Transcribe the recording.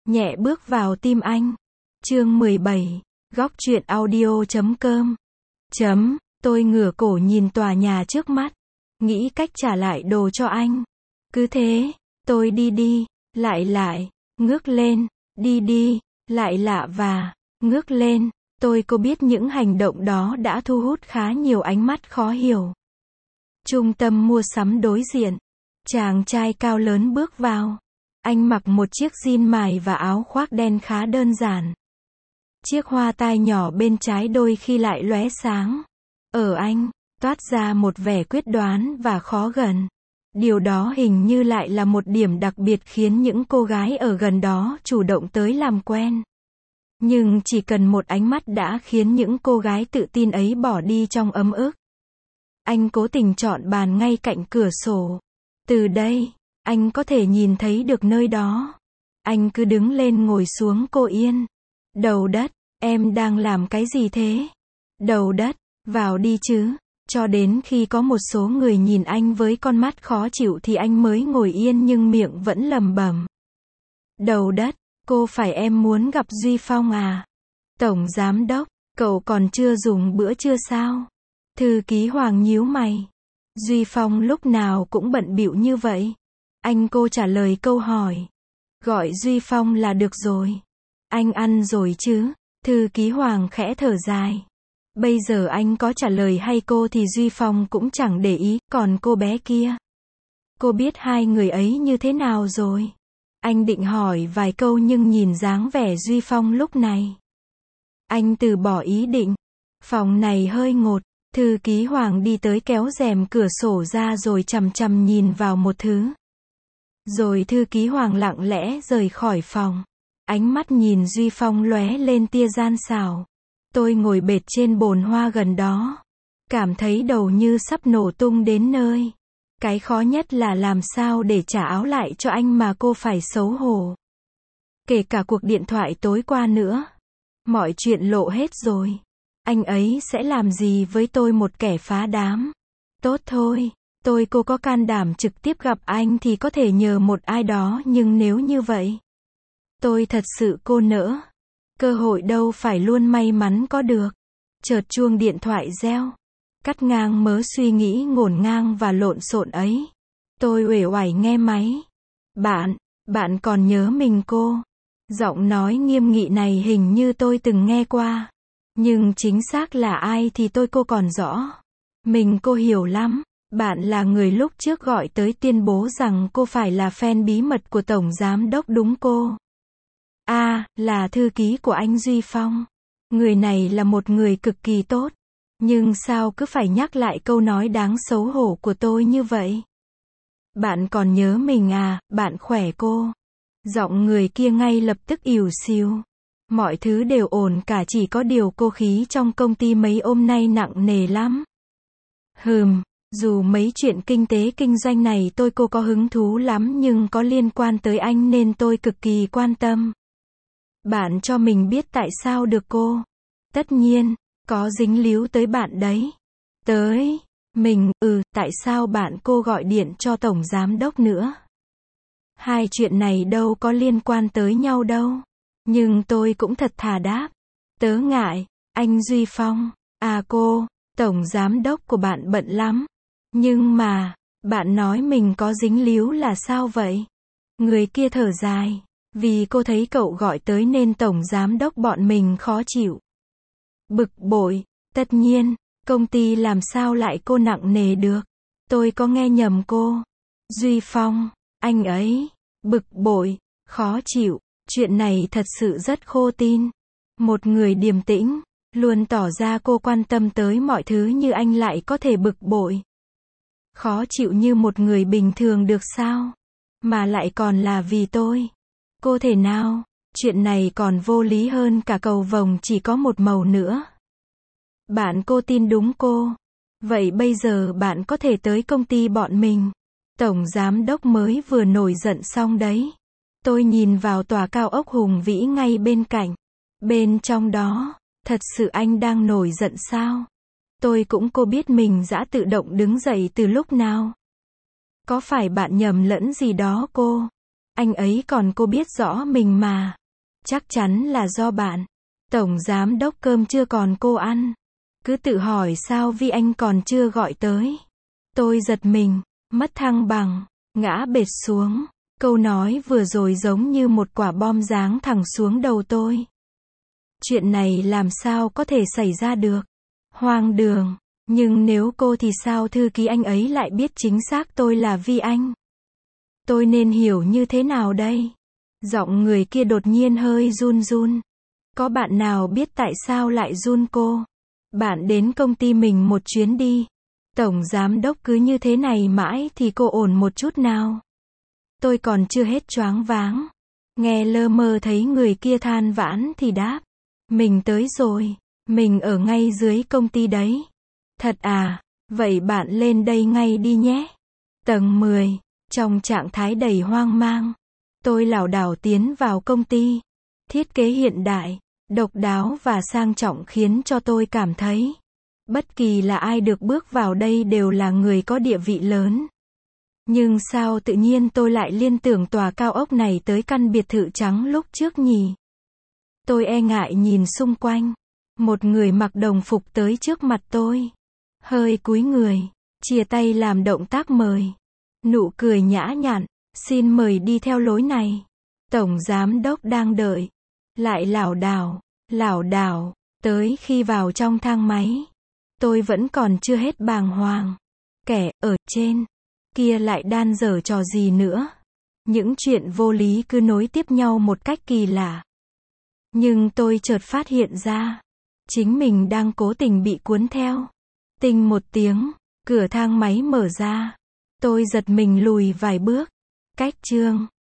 nhẹ bước vào tim anh. Chương 17, góc truyện audio.com. Tôi ngửa cổ nhìn tòa nhà trước mắt, nghĩ cách trả lại đồ cho anh. Cứ thế, tôi đi, lại, ngước lên, đi, lại lạ và, ngước lên. Cô biết những hành động đó đã thu hút khá nhiều ánh mắt khó hiểu. Trung tâm mua sắm đối diện, chàng trai cao lớn bước vào. Anh mặc một chiếc jean mài và áo khoác đen khá đơn giản. Chiếc hoa tai nhỏ bên trái đôi khi lại lóe sáng. Ở anh, toát ra một vẻ quyết đoán và khó gần. Điều đó hình như lại là một điểm đặc biệt khiến những cô gái ở gần đó chủ động tới làm quen. Nhưng chỉ cần một ánh mắt đã khiến những cô gái tự tin ấy bỏ đi trong ấm ức. Anh cố tình chọn bàn ngay cạnh cửa sổ. Từ đây, anh có thể nhìn thấy được nơi đó. Anh cứ đứng lên ngồi xuống. Cô Yên. Đầu đất, em đang làm cái gì thế? Đầu đất, vào đi chứ. Cho đến khi có một số người nhìn anh với con mắt khó chịu thì anh mới ngồi yên nhưng miệng vẫn lẩm bẩm. Đầu đất, cô phải em muốn gặp Duy Phong à? Tổng giám đốc, cậu còn chưa dùng bữa trưa sao? Thư ký Hoàng nhíu mày. Duy Phong lúc nào cũng bận bịu như vậy. Cô trả lời câu hỏi. Gọi Duy Phong là được rồi. Anh ăn rồi chứ? Thư ký Hoàng khẽ thở dài. Bây giờ anh có trả lời hay cô thì Duy Phong cũng chẳng để ý, còn cô bé kia. Cô biết hai người ấy như thế nào rồi? Anh định hỏi vài câu nhưng nhìn dáng vẻ Duy Phong lúc này. Anh từ bỏ ý định. Phòng này hơi ngột. Thư ký Hoàng đi tới kéo rèm cửa sổ ra rồi chằm chằm nhìn vào một thứ. Rồi thư ký Hoàng lặng lẽ rời khỏi phòng. Ánh mắt nhìn Duy Phong lóe lên tia gian xảo. Tôi ngồi bệt trên bồn hoa gần đó. Cảm thấy đầu như sắp nổ tung đến nơi. Cái khó nhất là làm sao để trả áo lại cho anh mà cô phải xấu hổ. Kể cả cuộc điện thoại tối qua nữa. Mọi chuyện lộ hết rồi. Anh ấy sẽ làm gì với tôi, một kẻ phá đám? Tốt thôi, cô có can đảm trực tiếp gặp anh thì có thể nhờ một ai đó, nhưng nếu như vậy, tôi thật sự cô nỡ. Cơ hội đâu phải luôn may mắn có được. Chợt chuông điện thoại reo, cắt ngang mớ suy nghĩ ngổn ngang và lộn xộn ấy. Tôi uể oải nghe máy. Bạn còn nhớ mình cô? Giọng nói nghiêm nghị này hình như tôi từng nghe qua. Nhưng chính xác là ai thì cô còn rõ. Mình cô hiểu lắm. Bạn là người lúc trước gọi tới tuyên bố rằng cô phải là fan bí mật của Tổng Giám Đốc đúng cô? Là thư ký của anh Duy Phong. Người này là một người cực kỳ tốt. Nhưng sao cứ phải nhắc lại câu nói đáng xấu hổ của tôi như vậy? Bạn còn nhớ mình à, bạn khỏe cô? Giọng người kia ngay lập tức ỉu xìu. Mọi thứ đều ổn cả, chỉ có điều cô khí trong công ty mấy hôm nay nặng nề lắm. Dù mấy chuyện kinh tế kinh doanh này cô có hứng thú lắm nhưng có liên quan tới anh nên tôi cực kỳ quan tâm. Bạn cho mình biết tại sao được cô? Tất nhiên, có dính líu tới bạn đấy. Tới mình, tại sao bạn cô gọi điện cho Tổng Giám Đốc nữa? Hai chuyện này đâu có liên quan tới nhau đâu. Nhưng tôi cũng thật thà đáp. Tớ ngại, anh Duy Phong. Cô, Tổng Giám Đốc của bạn bận lắm. Nhưng mà, bạn nói mình có dính líu là sao vậy? Người kia thở dài. Vì cô thấy cậu gọi tới nên Tổng Giám Đốc bọn mình khó chịu. Bực bội, tất nhiên, công ty làm sao lại cô nặng nề được? Tôi có nghe nhầm cô? Duy Phong, anh ấy, bực bội, khó chịu. Chuyện này thật sự rất khô tin. Một người điềm tĩnh, luôn tỏ ra cô quan tâm tới mọi thứ như anh lại có thể bực bội, khó chịu như một người bình thường được sao? Mà lại còn là vì tôi. Cô thể nào? Chuyện này còn vô lý hơn cả cầu vồng chỉ có một màu nữa. Bạn cô tin đúng cô. Vậy bây giờ bạn có thể tới công ty bọn mình. Tổng Giám Đốc mới vừa nổi giận xong đấy. Tôi nhìn vào tòa cao ốc hùng vĩ ngay bên cạnh. Bên trong đó, thật sự anh đang nổi giận sao? Cô biết mình đã tự động đứng dậy từ lúc nào. Có phải bạn nhầm lẫn gì đó cô? Anh ấy còn cô biết rõ mình mà. Chắc chắn là do bạn. Tổng giám đốc cơm chưa còn cô ăn. Cứ tự hỏi sao Vi Anh còn chưa gọi tới. Tôi giật mình, mất thăng bằng, ngã bệt xuống. Câu nói vừa rồi giống như một quả bom giáng thẳng xuống đầu tôi. Chuyện này làm sao có thể xảy ra được? Hoang đường. Nhưng nếu cô thì sao thư ký anh ấy lại biết chính xác tôi là Vi Anh? Tôi nên hiểu như thế nào đây? Giọng người kia đột nhiên hơi run run. Có bạn nào biết tại sao lại run cô? Bạn đến công ty mình một chuyến đi. Tổng giám đốc cứ như thế này mãi thì cô ổn một chút nào? Tôi còn chưa hết choáng váng. Nghe lơ mơ thấy người kia than vãn thì đáp. Mình tới rồi. Mình ở ngay dưới công ty đấy. Thật à? Vậy bạn lên đây ngay đi nhé. Tầng 10. Trong trạng thái đầy hoang mang, tôi lảo đảo tiến vào công ty. Thiết kế hiện đại, độc đáo và sang trọng khiến cho tôi cảm thấy bất kỳ là ai được bước vào đây đều là người có địa vị lớn. Nhưng sao tự nhiên tôi lại liên tưởng tòa cao ốc này tới căn biệt thự trắng lúc trước nhỉ? Tôi e ngại nhìn xung quanh. Một người mặc đồng phục tới trước mặt tôi. Hơi cúi người, chia tay làm động tác mời. Nụ cười nhã nhặn, xin mời đi theo lối này. Tổng giám đốc đang đợi. Lại lảo đảo, tới khi vào trong thang máy. Tôi vẫn còn chưa hết bàng hoàng. Kẻ ở trên kia lại đan giở trò gì nữa. Những chuyện vô lý cứ nối tiếp nhau một cách kỳ lạ. Nhưng tôi chợt phát hiện ra, chính mình đang cố tình bị cuốn theo. Tinh một tiếng, cửa thang máy mở ra. Tôi giật mình lùi vài bước. Cách chương